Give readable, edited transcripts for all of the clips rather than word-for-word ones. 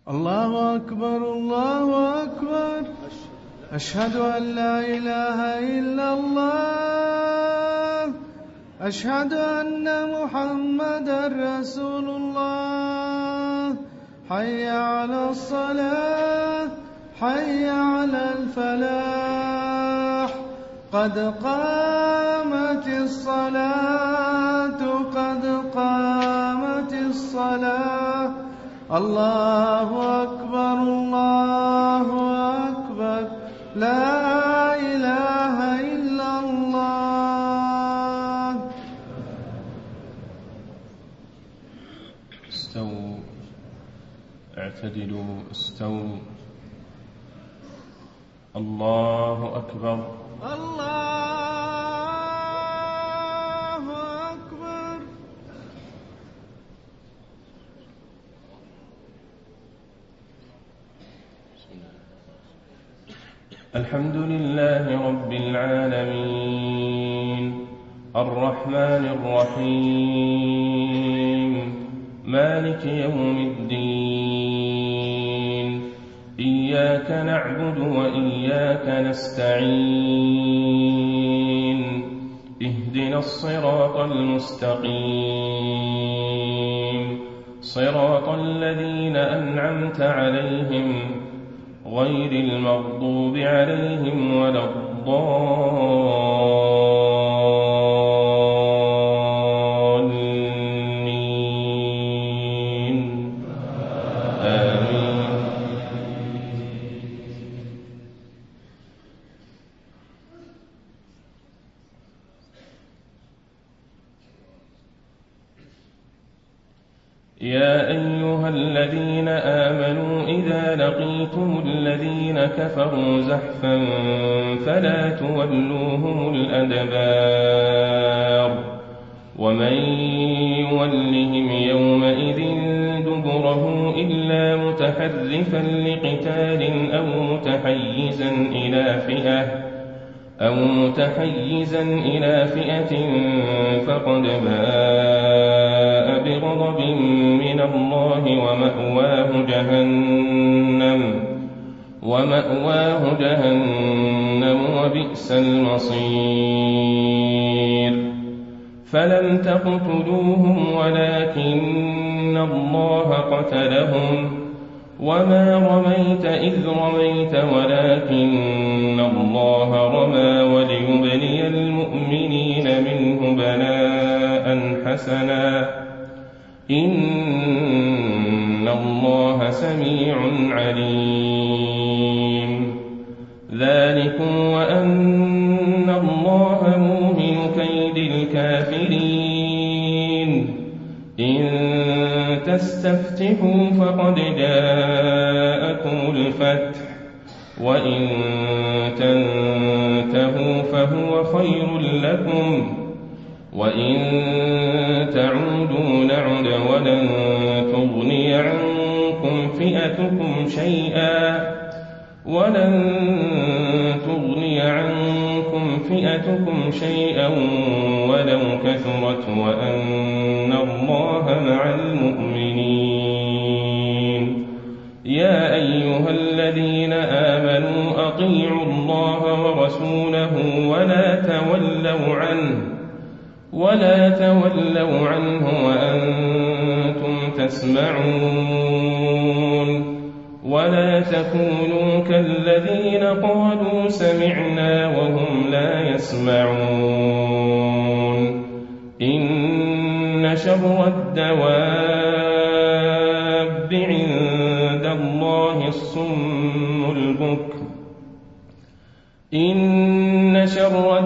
الله أكبر الله أكبر. أشهد أن لا إله إلا الله. أشهد أن محمدا رسول الله. حي على الصلاة حي على الفلاح. قد قامت الصلاة قد قامت الصلاة. الله أكبر الله أكبر. لا إله إلا الله. استووا اعتدلوا استووا. الله أكبر الله أكبر. الحمد لله رب العالمين الرحمن الرحيم مالك يوم الدين. إياك نعبد وإياك نستعين. اهدنا الصراط المستقيم صراط الذين أنعمت عليهم غير المغضوب عليهم ولا الضالين. آمين. يا أيها الذين آمنوا إذا لقيتم الذين كفروا زحفا فلا تولوهم الأدبار. ومن يولهم يومئذ دبره إلا متحرفا لقتال أو متحيزا إلى فئة فقد باء بغضب من الله ومأواه جهنم وبئس المصير. فلم تقتلوهم ولكن الله قتلهم وما رميت إذ رميت ولكن الله رمى وليبلي المؤمنين منه بلاء حسنا إن الله سميع عليم. ذلكم وأن الله موهن كيد الكافرين. إن تستفتحوا فقد جاءكم الفتح وإن تنتهوا فهو خير لكم وإن تعودوا نعد ولن تغني عنكم فئتكم شيئا ولو كثرت وأن الله مع المؤمنين. يا أيها الذين آمنوا أطيعوا الله ورسوله ولا تولوا عنه وأنتم تسمعون. ولا تكونوا كالذين قالوا سمعنا وهم لا يسمعون. إن شر الدواب عند الله الصم البكم. إن شر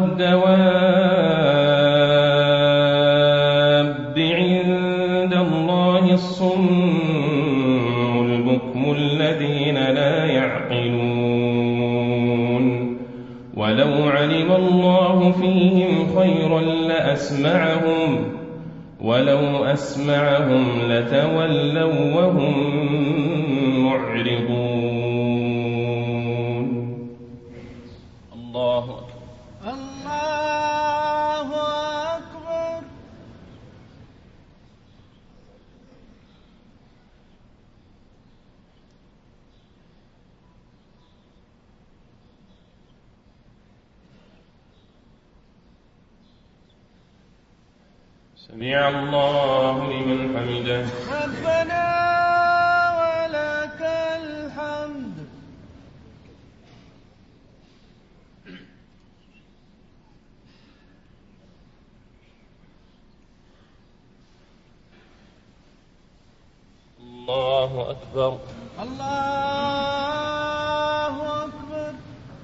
الدواب عند الله الصم البكم الذين لا يعقلون. ولو علم الله فيهم خيرا ولو أسمعهم لتولوا وهم معرضون. الله أكبر. الله أكبر. سمع الله لمن حمده. ربنا ولك الحمد. الله أكبر. الله أكبر.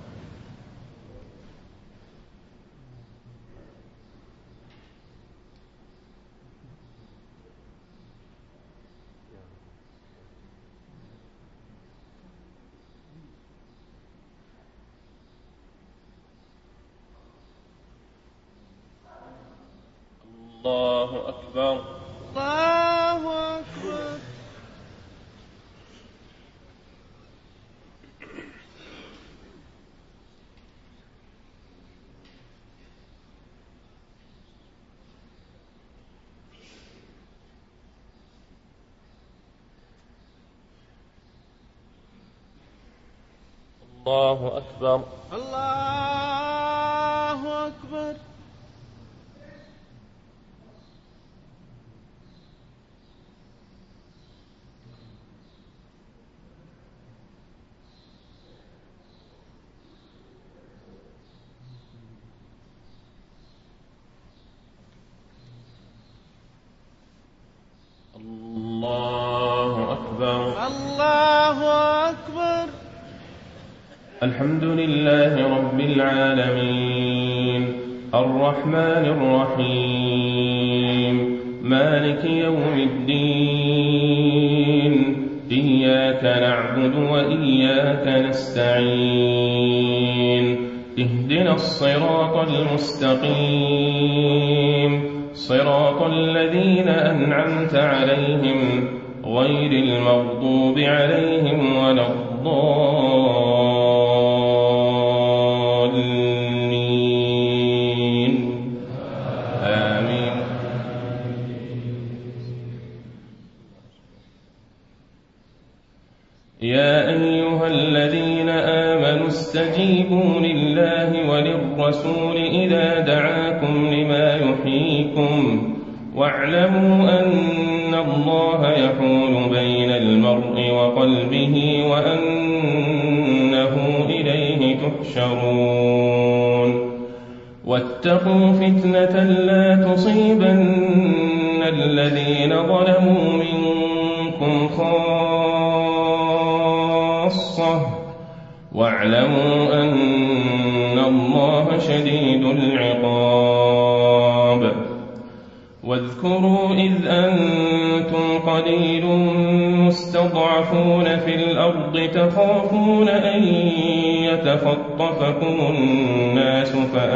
الله أكبر. الله أكبر. الله أكبر. الله أكبر. الله أكبر. الله أكبر. الحمد لله رب العالمين الرحمن الرحيم مالك يوم الدين إياك نعبد وإياك نستعين اهدنا الصراط المستقيم صراط الذين أنعمت عليهم غير المغضوب عليهم ولا الضالين آمين. يا أيها الذين آمنوا استجيبوا لله وللرسول إذا دعاكم لما يحييكم واعلموا أن الله يحول بين المرء وقلبه وأنه إليه تحشرون واتقوا فتنة لا تصيبن الذين ظلموا منكم خاصة واعلموا أن الله شديد العقاب. واذكروا إذ أنتم قليل مستضعفون في الأرض تخافون أن يتخطفكم الناس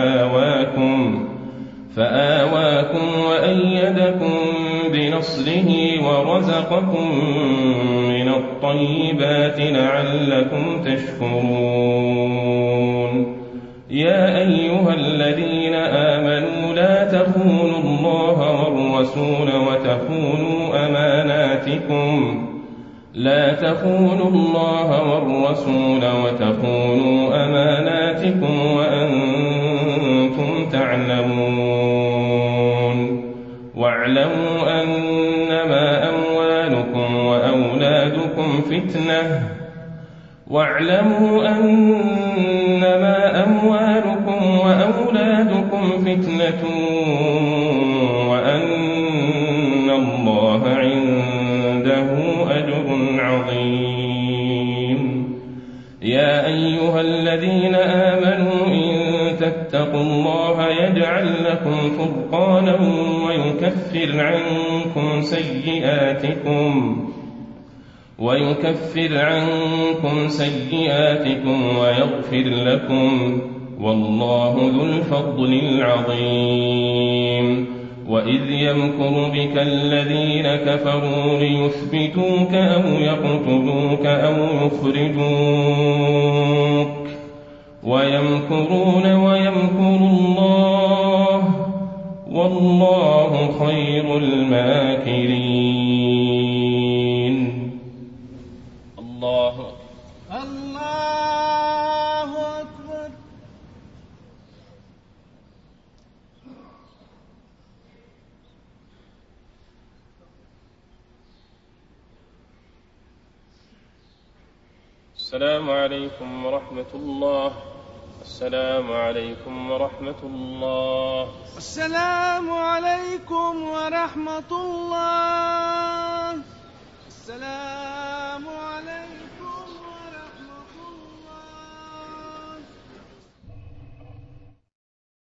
فآواكم وأيدكم بنصره ورزقكم من الطيبات لعلكم تشكرون. يا أيها الذين آمنوا لا تخونوا الله والرسول وتخونوا أماناتكم وأنتم تعلمون. واعلموا أنما أموالكم وأولادكم فتنة وأن الله عنده أجر عظيم. يا أيها الذين آمنوا إن تتقوا الله يجعل لكم فرقانا ويكفر عنكم سيئاتكم ويغفر لكم والله ذو الفضل العظيم. وإذ يمكر بك الذين كفروا ليثبتوك أو يقتلوك أو يخرجوك ويمكرون ويمكر الله والله خير الماكرين. الله أكبر. السلام عليكم ورحمة الله. السلام عليكم ورحمة الله. السلام عليكم ورحمة الله.